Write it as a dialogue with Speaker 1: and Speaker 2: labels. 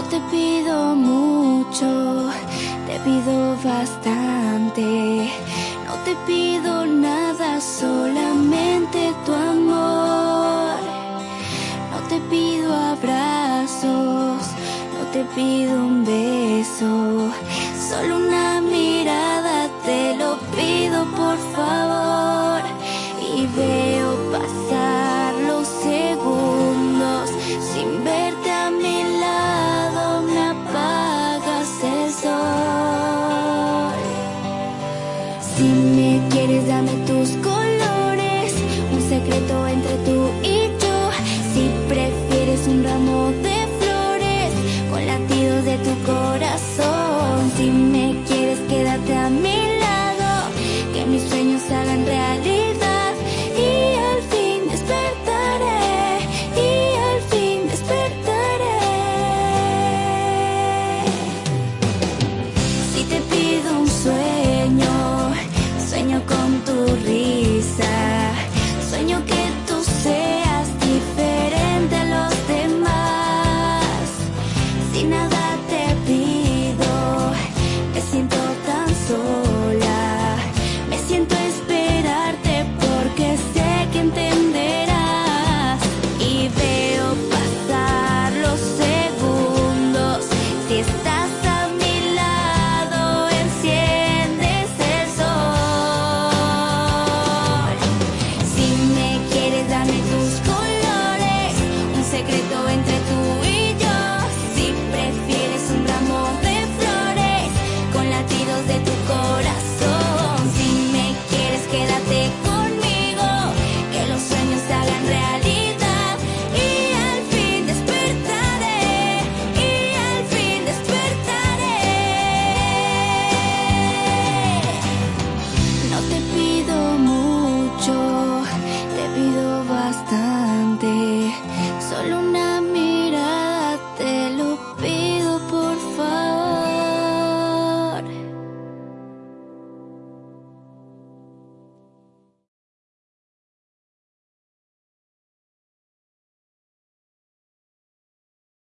Speaker 1: te pido mucho, te pido bastante. No te pido nada, solamente tu amor. No te pido abrazos, no te pido un beso, solo una mirada, te lo pido por favor. Y veo pasar los segundos sin verte a mi lado, me apagas el sol. Si me quieres, dame tus colores, un secreto entre tú y yo. Si prefieres un ramo de flores con latidos de tu corazón. Si me quieres, quédate a mi lado, que mis sueños se hagan realidad. Y al fin despertaré, y al fin despertaré. Si te pido un sueño, sueño con tu risa, sueño que tú seas diferente a los demás. Si nada te pido, me siento tan sola, me siento a esperarte porque sé que entenderás. Y veo pasar los segundos, si estás a mi lado enciendes el sol. Si me quieres, dame tus colores, un secreto entre tú y yo. Si prefieres un ramo de flores con latidos de tu corazón. Si me quieres, quédate conmigo, que los sueños se hagan realidad. Y al fin despertaré, y al fin despertaré. No te pido mucho, te pido bastante, solo una